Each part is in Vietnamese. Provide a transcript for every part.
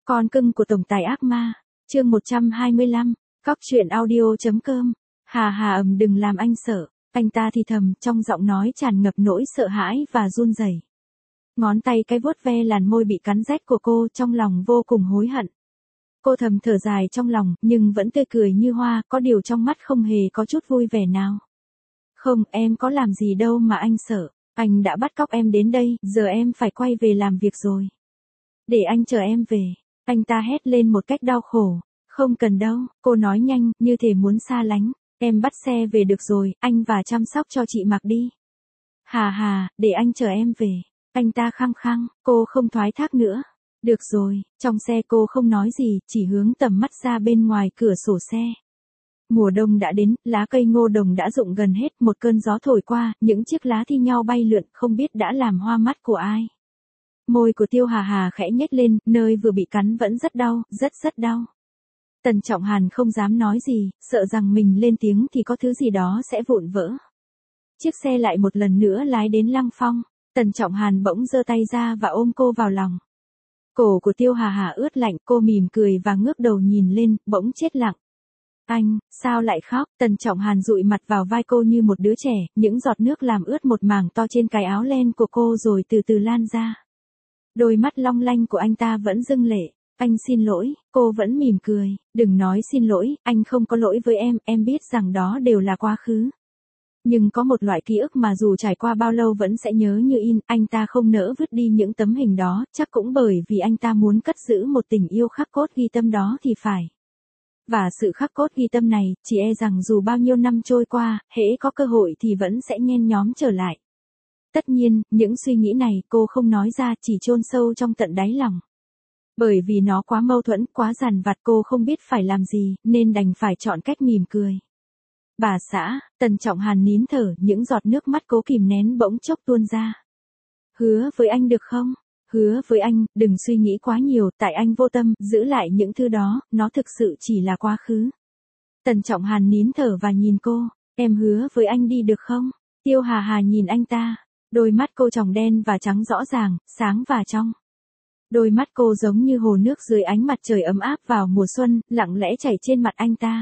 Con cưng của tổng tài ác ma, chương 125, cóc truyện audio.com. Hà Hà đừng làm anh sợ, anh ta thì thầm trong giọng nói tràn ngập nỗi sợ hãi và run rẩy. Ngón tay cái vuốt ve làn môi bị cắn rách của cô, trong lòng vô cùng hối hận. Cô thầm thở dài trong lòng, nhưng vẫn tươi cười như hoa, có điều trong mắt không hề có chút vui vẻ nào. Không, em có làm gì đâu mà anh sợ, anh đã bắt cóc em đến đây, giờ em phải quay về làm việc rồi. Để anh chờ em về, anh ta hét lên một cách đau khổ. Không cần đâu, cô nói nhanh, như thể muốn xa lánh. Em bắt xe về được rồi, anh và chăm sóc cho chị mặc đi. Hà Hà, để anh chờ em về. Anh ta khăng khăng, cô không thoái thác nữa. Được rồi, trong xe cô không nói gì, chỉ hướng tầm mắt ra bên ngoài cửa sổ xe. Mùa đông đã đến, lá cây ngô đồng đã rụng gần hết, một cơn gió thổi qua, những chiếc lá thi nhau bay lượn, không biết đã làm hoa mắt của ai. Môi của Tiêu Hà Hà khẽ nhếch lên, nơi vừa bị cắn vẫn rất đau, rất đau. Tần Trọng Hàn không dám nói gì, sợ rằng mình lên tiếng thì có thứ gì đó sẽ vụn vỡ. Chiếc xe lại một lần nữa lái đến Lăng Phong, Tần Trọng Hàn bỗng giơ tay ra và ôm cô vào lòng. Cổ của Tiêu Hà Hà ướt lạnh, cô mỉm cười và ngước đầu nhìn lên, bỗng chết lặng. Anh, sao lại khóc? Tần Trọng Hàn dụi mặt vào vai cô như một đứa trẻ, những giọt nước làm ướt một mảng to trên cái áo len của cô rồi từ từ lan ra. Đôi mắt long lanh của anh ta vẫn rưng lệ. Anh xin lỗi, cô vẫn mỉm cười. Đừng nói xin lỗi, anh không có lỗi với em biết rằng đó đều là quá khứ. Nhưng có một loại ký ức mà dù trải qua bao lâu vẫn sẽ nhớ như in, anh ta không nỡ vứt đi những tấm hình đó, chắc cũng bởi vì anh ta muốn cất giữ một tình yêu khắc cốt ghi tâm đó thì phải. Và sự khắc cốt ghi tâm này, chỉ e rằng dù bao nhiêu năm trôi qua, hễ có cơ hội thì vẫn sẽ nhen nhóm trở lại. Tất nhiên, những suy nghĩ này cô không nói ra, chỉ chôn sâu trong tận đáy lòng. Bởi vì nó quá mâu thuẫn, quá dằn vặt, cô không biết phải làm gì, nên đành phải chọn cách mỉm cười. Bà xã, Tần Trọng Hàn nín thở, những giọt nước mắt cố kìm nén bỗng chốc tuôn ra. Hứa với anh được không? Hứa với anh, đừng suy nghĩ quá nhiều, tại anh vô tâm, giữ lại những thứ đó, nó thực sự chỉ là quá khứ. Tần Trọng Hàn nín thở và nhìn cô, em hứa với anh đi được không? Tiêu Hà Hà nhìn anh ta, đôi mắt cô tròng đen và trắng rõ ràng, sáng và trong. Đôi mắt cô giống như hồ nước dưới ánh mặt trời ấm áp vào mùa xuân, lặng lẽ chảy trên mặt anh ta.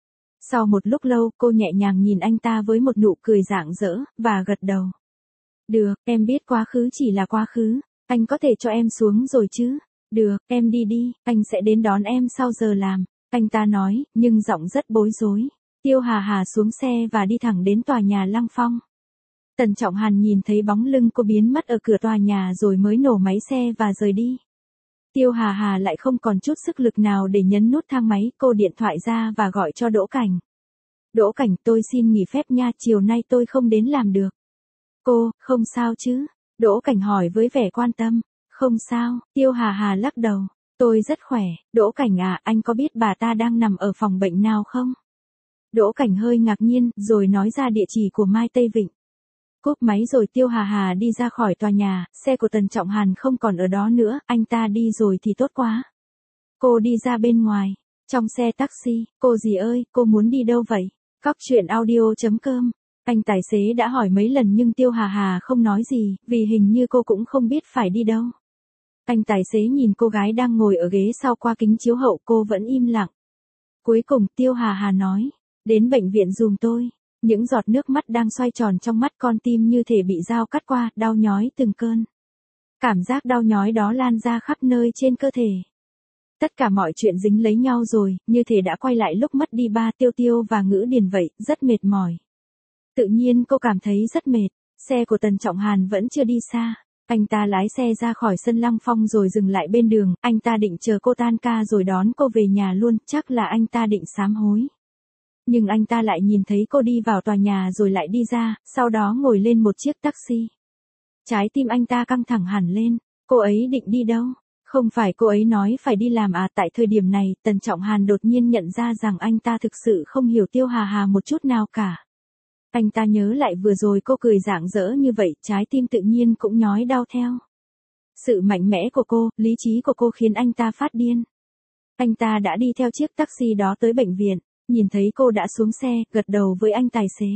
Sau một lúc lâu, cô nhẹ nhàng nhìn anh ta với một nụ cười rạng rỡ, và gật đầu. Được, em biết quá khứ chỉ là quá khứ, anh có thể cho em xuống rồi chứ? Được, em đi đi, anh sẽ đến đón em sau giờ làm, anh ta nói, nhưng giọng rất bối rối. Tiêu Hà Hà xuống xe và đi thẳng đến tòa nhà Lăng Phong. Tần Trọng Hàn nhìn thấy bóng lưng cô biến mất ở cửa tòa nhà rồi mới nổ máy xe và rời đi. Tiêu Hà Hà lại không còn chút sức lực nào để nhấn nút thang máy, cô điện thoại ra và gọi cho Đỗ Cảnh. Đỗ Cảnh, tôi xin nghỉ phép nha, chiều nay tôi không đến làm được. Cô, không sao chứ? Đỗ Cảnh hỏi với vẻ quan tâm. Không sao, Tiêu Hà Hà lắc đầu. Tôi rất khỏe. Đỗ Cảnh à, anh có biết bà ta đang nằm ở phòng bệnh nào không? Đỗ Cảnh hơi ngạc nhiên, rồi nói ra địa chỉ của Mai Tây Vịnh. Cúp máy rồi Tiêu Hà Hà đi ra khỏi tòa nhà, xe của Tần Trọng Hàn không còn ở đó nữa, anh ta đi rồi thì tốt quá. Cô đi ra bên ngoài, trong xe taxi, cô dì ơi, cô muốn đi đâu vậy? Cóc truyện audio.com. Anh tài xế đã hỏi mấy lần nhưng Tiêu Hà Hà không nói gì, vì hình như cô cũng không biết phải đi đâu. Anh tài xế nhìn cô gái đang ngồi ở ghế sau qua kính chiếu hậu, cô vẫn im lặng. Cuối cùng Tiêu Hà Hà nói, đến bệnh viện giùm tôi. Những giọt nước mắt đang xoay tròn trong mắt con tim như thể bị dao cắt qua, đau nhói từng cơn. Cảm giác đau nhói đó lan ra khắp nơi trên cơ thể. Tất cả mọi chuyện dính lấy nhau rồi, như thể đã quay lại lúc mất đi ba Tiêu Tiêu và Ngữ Điền vậy, rất mệt mỏi. Tự nhiên cô cảm thấy rất mệt, xe của Tần Trọng Hàn vẫn chưa đi xa. Anh ta lái xe ra khỏi sân Lăng Phong rồi dừng lại bên đường, anh ta định chờ cô tan ca rồi đón cô về nhà luôn, chắc là anh ta định sám hối. Nhưng anh ta lại nhìn thấy cô đi vào tòa nhà rồi lại đi ra, sau đó ngồi lên một chiếc taxi. Trái tim anh ta căng thẳng hẳn lên, cô ấy định đi đâu? Không phải cô ấy nói phải đi làm à? Tại thời điểm này, Tần Trọng Hàn đột nhiên nhận ra rằng anh ta thực sự không hiểu Tiêu Hà Hà một chút nào cả. Anh ta nhớ lại vừa rồi cô cười rạng rỡ như vậy, trái tim tự nhiên cũng nhói đau theo. Sự mạnh mẽ của cô, lý trí của cô khiến anh ta phát điên. Anh ta đã đi theo chiếc taxi đó tới bệnh viện. Nhìn thấy cô đã xuống xe, gật đầu với anh tài xế.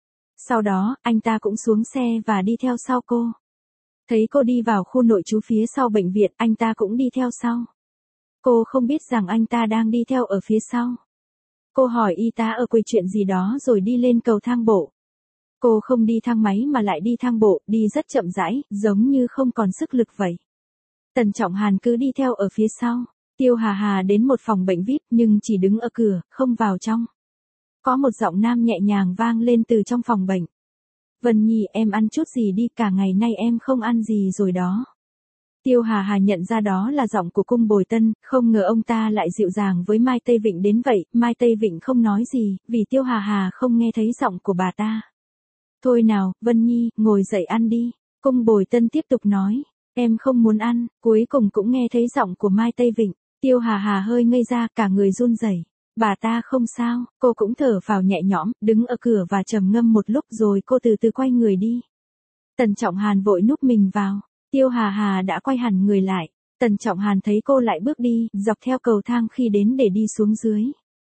Sau đó, anh ta cũng xuống xe và đi theo sau cô. Thấy cô đi vào khu nội trú phía sau bệnh viện, anh ta cũng đi theo sau. Cô không biết rằng anh ta đang đi theo ở phía sau. Cô hỏi y tá ở quầy chuyện gì đó rồi đi lên cầu thang bộ. Cô không đi thang máy mà lại đi thang bộ, đi rất chậm rãi, giống như không còn sức lực vậy. Tần Trọng Hàn cứ đi theo ở phía sau. Tiêu Hà Hà đến một phòng bệnh VIP nhưng chỉ đứng ở cửa, không vào trong. Có một giọng nam nhẹ nhàng vang lên từ trong phòng bệnh. Vân Nhi, em ăn chút gì đi, cả ngày nay em không ăn gì rồi đó. Tiêu Hà Hà nhận ra đó là giọng của Cung Bồi Tân, không ngờ ông ta lại dịu dàng với Mai Tây Vịnh đến vậy. Mai Tây Vịnh không nói gì, vì Tiêu Hà Hà không nghe thấy giọng của bà ta. Thôi nào, Vân Nhi, ngồi dậy ăn đi. Cung Bồi Tân tiếp tục nói, em không muốn ăn, cuối cùng cũng nghe thấy giọng của Mai Tây Vịnh. Tiêu Hà Hà hơi ngây ra, cả người run rẩy. Bà ta không sao, cô cũng thở phào nhẹ nhõm, đứng ở cửa và trầm ngâm một lúc rồi cô từ từ quay người đi. Tần Trọng Hàn vội núp mình vào. Tiêu Hà Hà đã quay hẳn người lại. Tần Trọng Hàn thấy cô lại bước đi, dọc theo cầu thang khi đến để đi xuống dưới.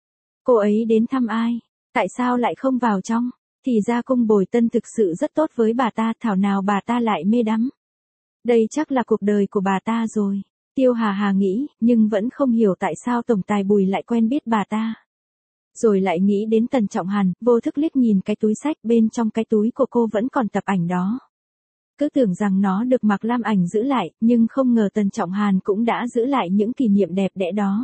Cô ấy đến thăm ai? Tại sao lại không vào trong? Thì ra Cung Bồi Tân thực sự rất tốt với bà ta, thảo nào bà ta lại mê đắm. Đây chắc là cuộc đời của bà ta rồi. Tiêu Hà Hà nghĩ, nhưng vẫn không hiểu tại sao tổng tài Bùi lại quen biết bà ta. Rồi lại nghĩ đến Tần Trọng Hàn, vô thức liếc nhìn cái túi xách, bên trong cái túi của cô vẫn còn tập ảnh đó. Cứ tưởng rằng nó được Mạc Lam Ảnh giữ lại, nhưng không ngờ Tần Trọng Hàn cũng đã giữ lại những kỷ niệm đẹp đẽ đó.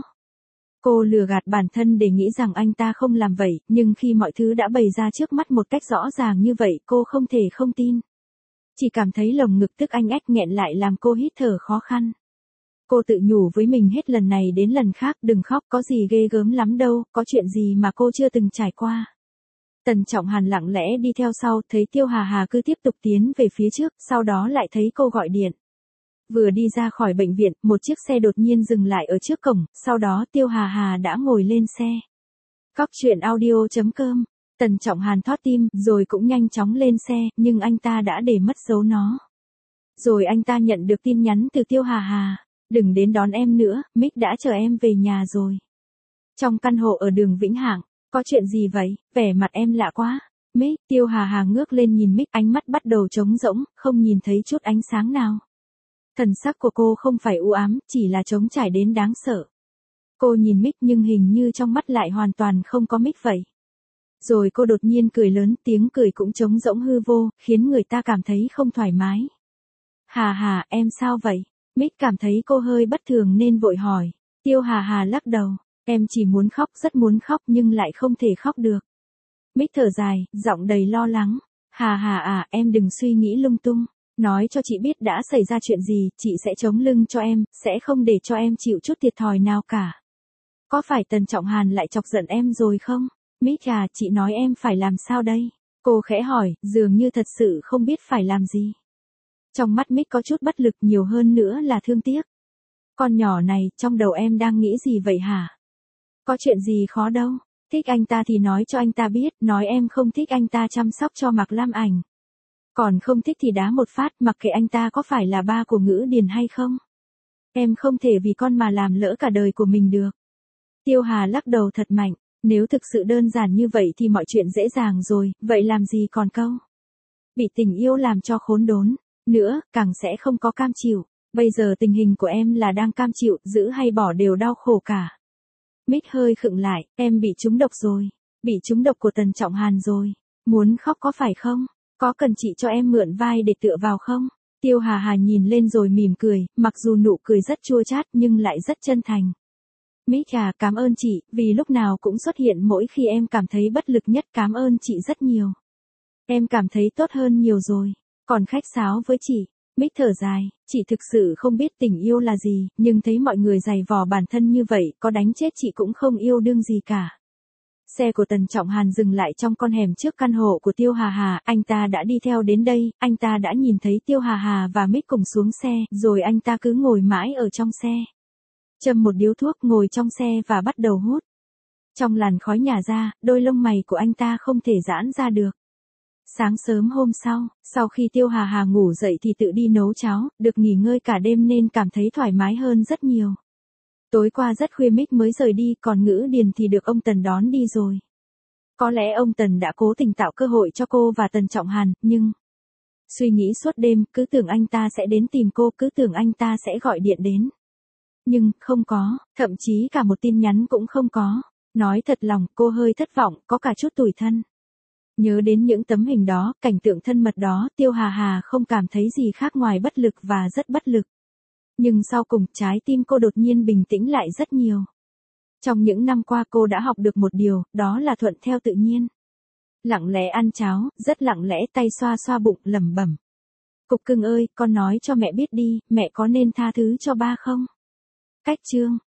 Cô lừa gạt bản thân để nghĩ rằng anh ta không làm vậy, nhưng khi mọi thứ đã bày ra trước mắt một cách rõ ràng như vậy, cô không thể không tin. Chỉ cảm thấy lồng ngực tức anh ách nghẹn lại làm cô hít thở khó khăn. Cô tự nhủ với mình hết lần này đến lần khác, đừng khóc, có gì ghê gớm lắm đâu, có chuyện gì mà cô chưa từng trải qua. Tần Trọng Hàn lặng lẽ đi theo sau, thấy Tiêu Hà Hà cứ tiếp tục tiến về phía trước, sau đó lại thấy cô gọi điện. Vừa đi ra khỏi bệnh viện, một chiếc xe đột nhiên dừng lại ở trước cổng, sau đó Tiêu Hà Hà đã ngồi lên xe. Cóc truyện audio.com. Tần Trọng Hàn thót tim, rồi cũng nhanh chóng lên xe, nhưng anh ta đã để mất dấu nó. Rồi anh ta nhận được tin nhắn từ Tiêu Hà Hà. Đừng đến đón em nữa, Mick đã chờ em về nhà rồi. Trong căn hộ ở đường Vĩnh Hạng, có chuyện gì vậy, vẻ mặt em lạ quá. Mick, Tiêu Hà Hà ngước lên nhìn Mick, ánh mắt bắt đầu trống rỗng, không nhìn thấy chút ánh sáng nào. Thần sắc của cô không phải u ám, chỉ là trống trải đến đáng sợ. Cô nhìn Mick nhưng hình như trong mắt lại hoàn toàn không có Mick vậy. Rồi cô đột nhiên cười lớn, tiếng cười cũng trống rỗng hư vô, khiến người ta cảm thấy không thoải mái. Hà Hà, em sao vậy? Mick cảm thấy cô hơi bất thường nên vội hỏi. Tiêu Hà Hà lắc đầu. Em chỉ muốn khóc, rất muốn khóc nhưng lại không thể khóc được. Mick thở dài, giọng đầy lo lắng. Hà Hà à, em đừng suy nghĩ lung tung. Nói cho chị biết đã xảy ra chuyện gì, chị sẽ chống lưng cho em, sẽ không để cho em chịu chút thiệt thòi nào cả. Có phải Tần Trọng Hàn lại chọc giận em rồi không? Mick à, chị nói em phải làm sao đây? Cô khẽ hỏi, dường như thật sự không biết phải làm gì. Trong mắt Mick có chút bất lực, nhiều hơn nữa là thương tiếc. Con nhỏ này, trong đầu em đang nghĩ gì vậy hả? Có chuyện gì khó đâu. Thích anh ta thì nói cho anh ta biết, nói em không thích anh ta chăm sóc cho Mạc Lam Ảnh. Còn không thích thì đá một phát, mặc kệ anh ta có phải là ba của Ngữ Điền hay không. Em không thể vì con mà làm lỡ cả đời của mình được. Tiêu Hà lắc đầu thật mạnh. Nếu thực sự đơn giản như vậy thì mọi chuyện dễ dàng rồi, vậy làm gì còn câu. Bị tình yêu làm cho khốn đốn. Nữa, càng sẽ không có cam chịu. Bây giờ tình hình của em là đang cam chịu, giữ hay bỏ đều đau khổ cả. Mick hơi khựng lại, em bị trúng độc rồi. Bị trúng độc của Tần Trọng Hàn rồi. Muốn khóc có phải không? Có cần chị cho em mượn vai để tựa vào không? Tiêu Hà Hà nhìn lên rồi mỉm cười, mặc dù nụ cười rất chua chát nhưng lại rất chân thành. Mick à, cảm ơn chị, vì lúc nào cũng xuất hiện mỗi khi em cảm thấy bất lực nhất, cảm ơn chị rất nhiều. Em cảm thấy tốt hơn nhiều rồi. Còn khách sáo với chị. Mick thở dài, chị thực sự không biết tình yêu là gì, nhưng thấy mọi người giày vò bản thân như vậy, có đánh chết chị cũng không yêu đương gì cả. Xe của Tần Trọng Hàn dừng lại trong con hẻm trước căn hộ của Tiêu Hà Hà, anh ta đã đi theo đến đây, anh ta đã nhìn thấy Tiêu Hà Hà và Mick cùng xuống xe, rồi anh ta cứ ngồi mãi ở trong xe. Châm một điếu thuốc, ngồi trong xe và bắt đầu hút. Trong làn khói nhả ra, đôi lông mày của anh ta không thể giãn ra được. Sáng sớm hôm sau khi Tiêu Hà Hà ngủ dậy thì tự đi nấu cháo, được nghỉ ngơi cả đêm nên cảm thấy thoải mái hơn rất nhiều. Tối qua rất khuya Mick mới rời đi, còn Ngữ Điền thì được ông Tần đón đi rồi. Có lẽ ông Tần đã cố tình tạo cơ hội cho cô và Tần Trọng Hàn, nhưng... Suy nghĩ suốt đêm, cứ tưởng anh ta sẽ đến tìm cô, cứ tưởng anh ta sẽ gọi điện đến. Nhưng, không có, thậm chí cả một tin nhắn cũng không có. Nói thật lòng, cô hơi thất vọng, có cả chút tủi thân. Nhớ đến những tấm hình đó, cảnh tượng thân mật đó, Tiêu Hà Hà không cảm thấy gì khác ngoài bất lực và rất bất lực. Nhưng sau cùng, trái tim cô đột nhiên bình tĩnh lại rất nhiều. Trong những năm qua cô đã học được một điều, đó là thuận theo tự nhiên. Lặng lẽ ăn cháo, rất lặng lẽ tay xoa xoa bụng, lẩm bẩm. Cục cưng ơi, con nói cho mẹ biết đi, mẹ có nên tha thứ cho ba không? Cách chương